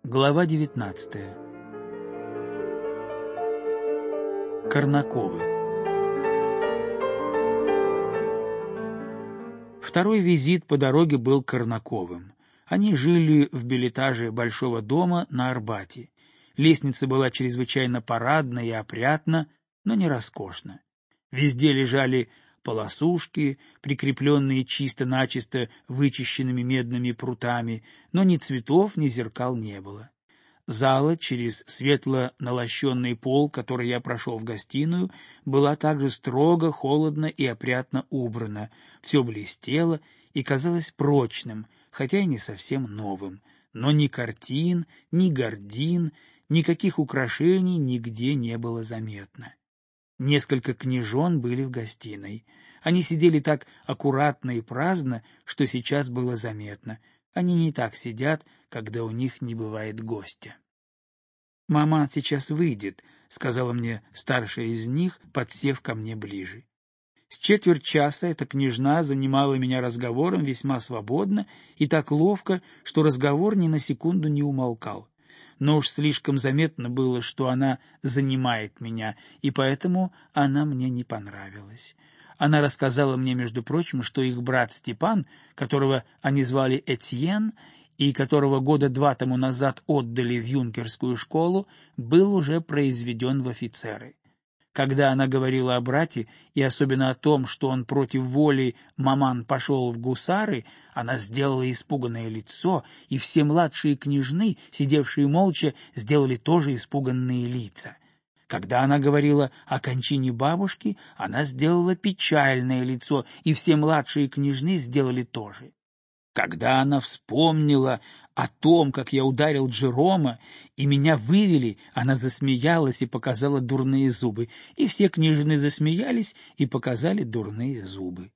Глава 19. Корнаковы. Второй визит по дороге был Корнаковым. Они жили в бельэтаже большого дома на Арбате. Лестница была чрезвычайно парадна и опрятна, но не роскошна. Везде лежали полосушки, прикрепленные чисто-начисто вычищенными медными прутами, но ни цветов, ни зеркал не было. Зала, через светло-налощенный пол, который я прошел в гостиную, была также строго, холодно и опрятно убрана, все блестело и казалось прочным, хотя и не совсем новым, но ни картин, ни гардин, никаких украшений нигде не было заметно. Несколько княжон были в гостиной. Они сидели так аккуратно и праздно, что сейчас было заметно. Они не так сидят, когда у них не бывает гостя. «Мама сейчас выйдет», — сказала мне старшая из них, подсев ко мне ближе. С четверть часа эта княжна занимала меня разговором весьма свободно и так ловко, что разговор ни на секунду не умолкал. Но уж слишком заметно было, что она занимает меня, и поэтому она мне не понравилась. Она рассказала мне, между прочим, что их брат Степан, которого они звали Этьен, и которого года 2 тому назад отдали в юнкерскую школу, был уже произведен в офицеры. Когда она говорила о брате, и особенно о том, что он против воли маман пошел в гусары, она сделала испуганное лицо, и все младшие княжны, сидевшие молча, сделали тоже испуганные лица. Когда она говорила о кончине бабушки, она сделала печальное лицо, и все младшие княжны сделали то же. Когда она вспомнила о том, как я ударил Джерома, и меня вывели, она засмеялась и показала дурные зубы, и все княжны засмеялись и показали дурные зубы.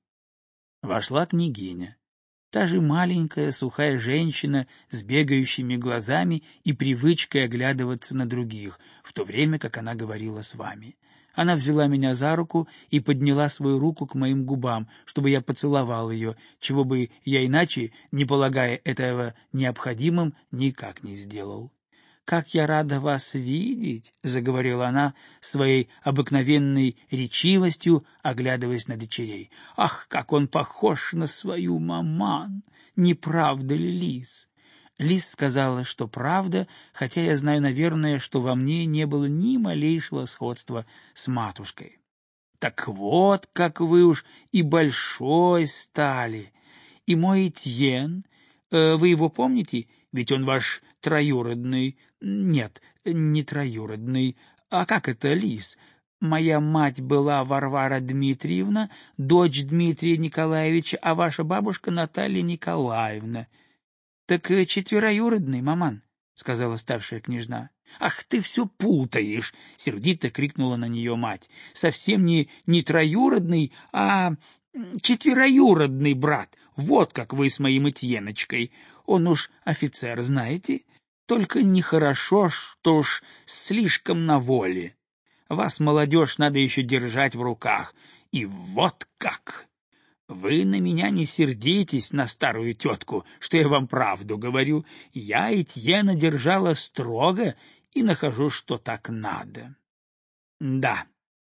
Вошла княгиня. Та же маленькая сухая женщина с бегающими глазами и привычкой оглядываться на других, в то время как она говорила с вами. Она взяла меня за руку и подняла свою руку к моим губам, чтобы я поцеловал ее, чего бы я иначе, не полагая этого необходимым, никак не сделал. «Как я рада вас видеть!» — заговорила она своей обыкновенной речивостью, оглядываясь на дочерей. «Ах, как он похож на свою маман! Не правда ли, Лиз?» Лиз сказала, что правда, хотя я знаю, наверное, что во мне не было ни малейшего сходства с матушкой. «Так вот, как вы уж и большой стали! И мой Этьен, вы его помните? Ведь он ваш троюродный... Нет, не троюродный. А как это, Лиз? Моя мать была Варвара Дмитриевна, дочь Дмитрия Николаевича, а ваша бабушка Наталья Николаевна». «Так четвероюродный, маман», — сказала старшая княжна. «Ах, ты все путаешь!» — сердито крикнула на нее мать. «Совсем не троюродный, а четвероюродный брат. Вот как вы с моим Этьеночкой. Он уж офицер, знаете? Только нехорошо, что уж слишком на воле. Вас, молодежь, надо еще держать в руках. И вот как!» «Вы на меня не сердитесь, на старую тетку, что я вам правду говорю. Я Этьена держала строго и нахожу, что так надо». «Да,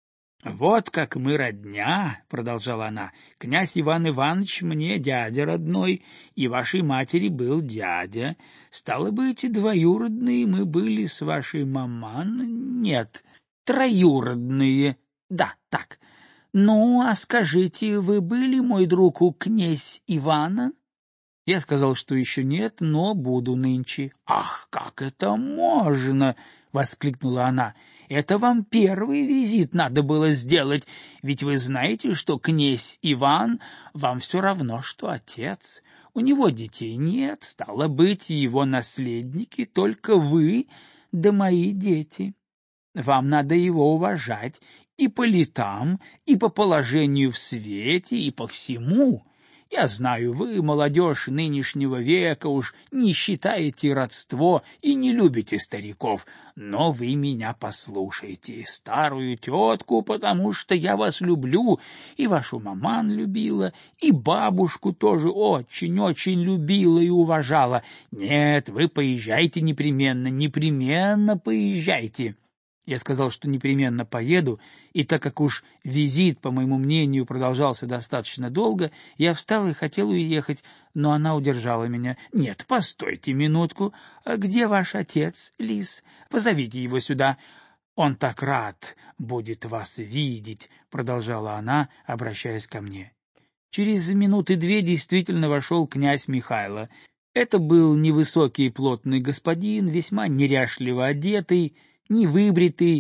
вот как мы родня», — продолжала она. «Князь Иван Иванович мне дядя родной, и вашей матери был дядя. Стало быть, двоюродные мы были с вашей маман? Нет, троюродные. Да, так». «Ну, а скажите, вы были, мой друг, у князь Ивана?» Я сказал, что еще нет, но буду нынче. «Ах, как это можно!» — воскликнула она. «Это вам первый визит надо было сделать, ведь вы знаете, что князь Иван вам все равно, что отец. У него детей нет, стало быть, его наследники только вы да мои дети. Вам надо его уважать и по летам, и по положению в свете, и по всему. Я знаю, вы, молодежь нынешнего века, уж не считаете родство и не любите стариков, но вы меня послушайте, старую тетку, потому что я вас люблю, и вашу маман любила, и бабушку тоже очень-очень любила и уважала. Нет, вы поезжайте непременно, непременно поезжайте». Я сказал, что непременно поеду, и так как уж визит, по моему мнению, продолжался достаточно долго, я встал и хотел уехать, но она удержала меня. — Нет, постойте минутку. Где ваш отец, Лис? Позовите его сюда. — Он так рад будет вас видеть, — продолжала она, обращаясь ко мне. Через минуты две действительно вошел князь Михайло. Это был невысокий плотный господин, весьма неряшливо одетый, невыбритый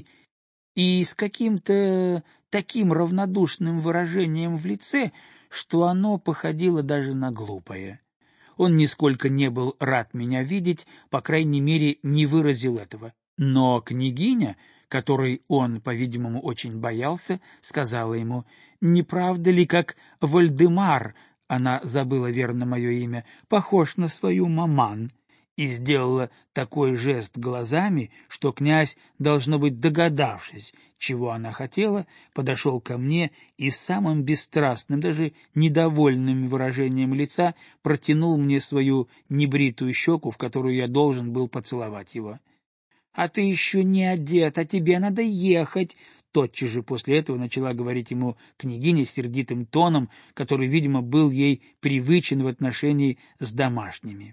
и с каким-то таким равнодушным выражением в лице, что оно походило даже на глупое. Он нисколько не был рад меня видеть, по крайней мере, не выразил этого. Но княгиня, которой он, по-видимому, очень боялся, сказала ему: «Не правда ли, как Вольдемар, она забыла верно мое имя, похож на свою маман?» И сделала такой жест глазами, что князь, должно быть догадавшись, чего она хотела, подошел ко мне и с самым бесстрастным, даже недовольным выражением лица протянул мне свою небритую щеку, в которую я должен был поцеловать его. — А ты еще не одет, а тебе надо ехать! Тотчас же после этого начала говорить ему княгиня сердитым тоном, который, видимо, был ей привычен в отношении с домашними.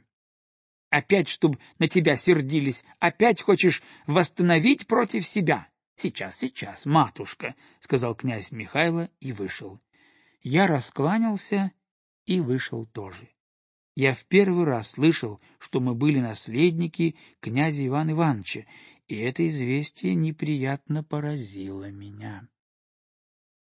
Опять, чтоб на тебя сердились, опять хочешь восстановить против себя? Сейчас, сейчас, матушка, — сказал князь Михайло и вышел. Я раскланялся и вышел тоже. Я в первый раз слышал, что мы были наследники князя Ивана Ивановича, и это известие неприятно поразило меня.